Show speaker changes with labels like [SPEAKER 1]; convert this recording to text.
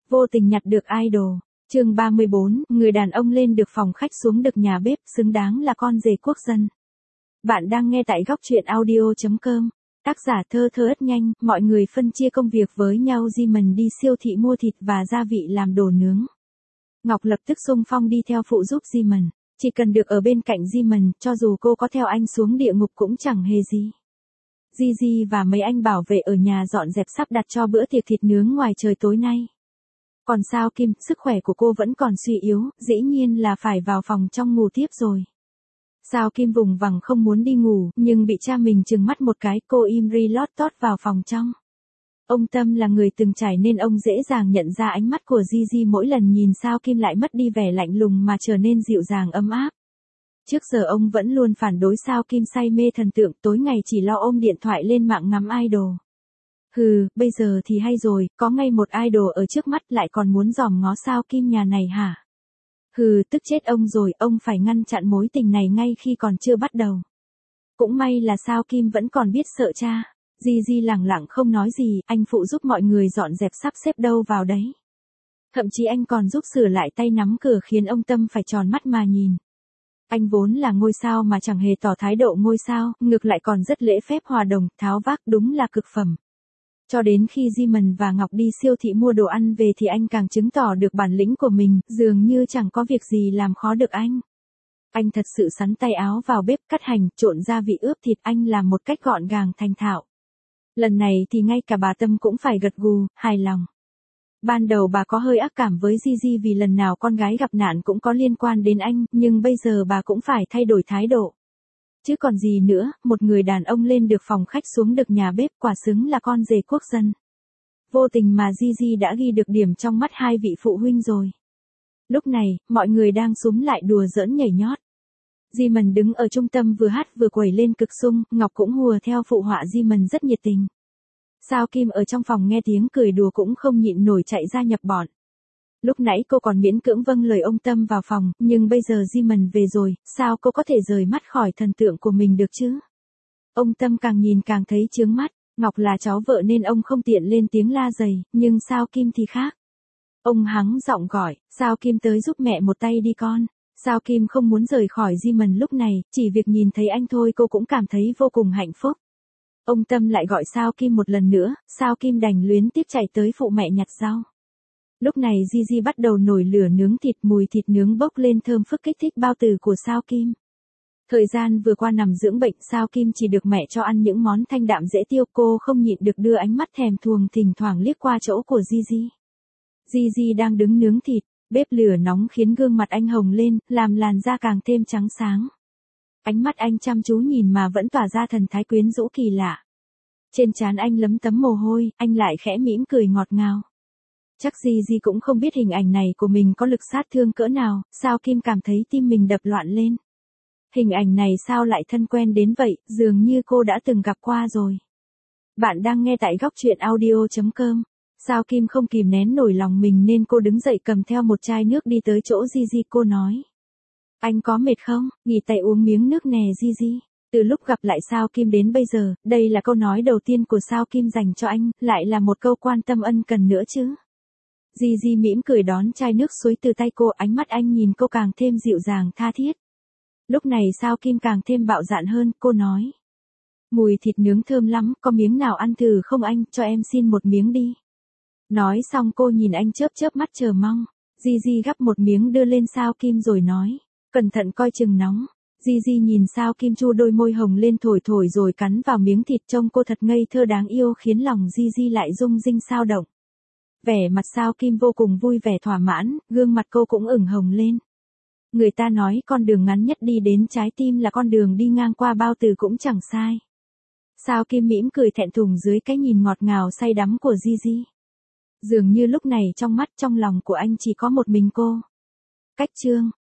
[SPEAKER 1] Vô tình nhặt được idol. Chương 34, người đàn ông lên được phòng khách xuống được nhà bếp, xứng đáng là con rể quốc dân. Bạn đang nghe tại góc truyện audio.com. Tác giả Thơ Thơ Ất Nhanh, mọi người phân chia công việc với nhau. Jimon đi siêu thị mua thịt và gia vị làm đồ nướng. Ngọc lập tức xung phong đi theo phụ giúp Jimon. Chỉ cần được ở bên cạnh Jimon, cho dù cô có theo anh xuống địa ngục cũng chẳng hề gì. Gigi và mấy anh bảo vệ ở nhà dọn dẹp sắp đặt cho bữa tiệc thịt nướng ngoài trời tối nay. Còn Sao Kim, sức khỏe của cô vẫn còn suy yếu, dĩ nhiên là phải vào phòng trong ngủ tiếp rồi. Sao Kim vùng vằng không muốn đi ngủ, nhưng bị cha mình trừng mắt một cái, cô im ri lót tót vào phòng trong. Ông Tâm là người từng trải nên ông dễ dàng nhận ra ánh mắt của Gigi mỗi lần nhìn Sao Kim lại mất đi vẻ lạnh lùng mà trở nên dịu dàng ấm áp. Trước giờ ông vẫn luôn phản đối Sao Kim say mê thần tượng, tối ngày chỉ lo ôm điện thoại lên mạng ngắm idol. Bây giờ thì hay rồi, có ngay một idol ở trước mắt lại còn muốn dòm ngó Sao Kim nhà này hả? Tức chết ông rồi, ông phải ngăn chặn mối tình này ngay khi còn chưa bắt đầu. Cũng may là Sao Kim vẫn còn biết sợ cha. Gigi lẳng lặng không nói gì, anh phụ giúp mọi người dọn dẹp sắp xếp đâu vào đấy. Thậm chí anh còn giúp sửa lại tay nắm cửa khiến ông Tâm phải tròn mắt mà nhìn. Anh vốn là ngôi sao mà chẳng hề tỏ thái độ ngôi sao, ngược lại còn rất lễ phép hòa đồng, tháo vác, đúng là cực phẩm. Cho đến khi Jimon và Ngọc đi siêu thị mua đồ ăn về thì anh càng chứng tỏ được bản lĩnh của mình, dường như chẳng có việc gì làm khó được anh. Anh thật sự sắn tay áo vào bếp cắt hành, trộn gia vị ướp thịt, anh làm một cách gọn gàng thành thạo. Lần này thì ngay cả bà Tâm cũng phải gật gù, hài lòng. Ban đầu bà có hơi ác cảm với Gigi vì lần nào con gái gặp nạn cũng có liên quan đến anh, nhưng bây giờ bà cũng phải thay đổi thái độ. Chứ còn gì nữa, một người đàn ông lên được phòng khách xuống được nhà bếp, quả xứng là con rể quốc dân. Vô tình mà Gigi đã ghi được điểm trong mắt hai vị phụ huynh rồi. Lúc này, mọi người đang xúm lại đùa giỡn nhảy nhót. Jimon đứng ở trung tâm vừa hát vừa quẩy lên cực sung, Ngọc cũng hùa theo phụ họa Jimon rất nhiệt tình. Sao Kim ở trong phòng nghe tiếng cười đùa cũng không nhịn nổi chạy ra nhập bọn. Lúc nãy cô còn miễn cưỡng vâng lời ông Tâm vào phòng, nhưng bây giờ Jimon về rồi, sao cô có thể rời mắt khỏi thần tượng của mình được chứ? Ông Tâm càng nhìn càng thấy chướng mắt, Ngọc là cháu vợ nên ông không tiện lên tiếng la dày, nhưng Sao Kim thì khác. Ông hắng giọng gọi, Sao Kim tới giúp mẹ một tay đi con. Sao Kim không muốn rời khỏi Jimon lúc này, chỉ việc nhìn thấy anh thôi cô cũng cảm thấy vô cùng hạnh phúc. Ông Tâm lại gọi Sao Kim một lần nữa, Sao Kim đành luyến tiếc chạy tới phụ mẹ nhặt rau. Lúc này Gigi bắt đầu nổi lửa nướng thịt, mùi thịt nướng bốc lên thơm phức kích thích bao tử của Sao Kim. Thời gian vừa qua nằm dưỡng bệnh, Sao Kim chỉ được mẹ cho ăn những món thanh đạm dễ tiêu, cô không nhịn được đưa ánh mắt thèm thuồng thỉnh thoảng liếc qua chỗ của Gigi. Gigi đang đứng nướng thịt, bếp lửa nóng khiến gương mặt anh hồng lên, làm làn da càng thêm trắng sáng. Ánh mắt anh chăm chú nhìn mà vẫn tỏa ra thần thái quyến rũ kỳ lạ. Trên trán anh lấm tấm mồ hôi, anh lại khẽ mỉm cười ngọt ngào. Chắc Gigi cũng không biết hình ảnh này của mình có lực sát thương cỡ nào, Sao Kim cảm thấy tim mình đập loạn lên. Hình ảnh này sao lại thân quen đến vậy, dường như cô đã từng gặp qua rồi. Bạn đang nghe tại góc truyện audio.com. Sao Kim không kìm nén nổi lòng mình nên cô đứng dậy cầm theo một chai nước đi tới chỗ Gigi, cô nói. Anh có mệt không, nghỉ tay uống miếng nước nè Gigi. Từ lúc gặp lại Sao Kim đến bây giờ, đây là câu nói đầu tiên của Sao Kim dành cho anh, lại là một câu quan tâm ân cần nữa chứ. Gigi mỉm cười đón chai nước suối từ tay cô, ánh mắt anh nhìn cô càng thêm dịu dàng tha thiết. Lúc này Sao Kim càng thêm bạo dạn hơn, cô nói. Mùi thịt nướng thơm lắm, có miếng nào ăn thử không anh, cho em xin một miếng đi. Nói xong cô nhìn anh chớp chớp mắt chờ mong. Gigi gắp một miếng đưa lên Sao Kim rồi nói. Cẩn thận coi chừng nóng. Gigi nhìn Sao Kim chu đôi môi hồng lên thổi thổi rồi cắn vào miếng thịt, trông cô thật ngây thơ đáng yêu khiến lòng Gigi lại rung rinh sao động. Vẻ mặt Sao Kim vô cùng vui vẻ thỏa mãn, gương mặt cô cũng ửng hồng lên. Người ta nói con đường ngắn nhất đi đến trái tim là con đường đi ngang qua bao tử cũng chẳng sai. Sao Kim mỉm cười thẹn thùng dưới cái nhìn ngọt ngào say đắm của Gigi. Dường như lúc này trong mắt trong lòng của anh chỉ có một mình cô. Cách chương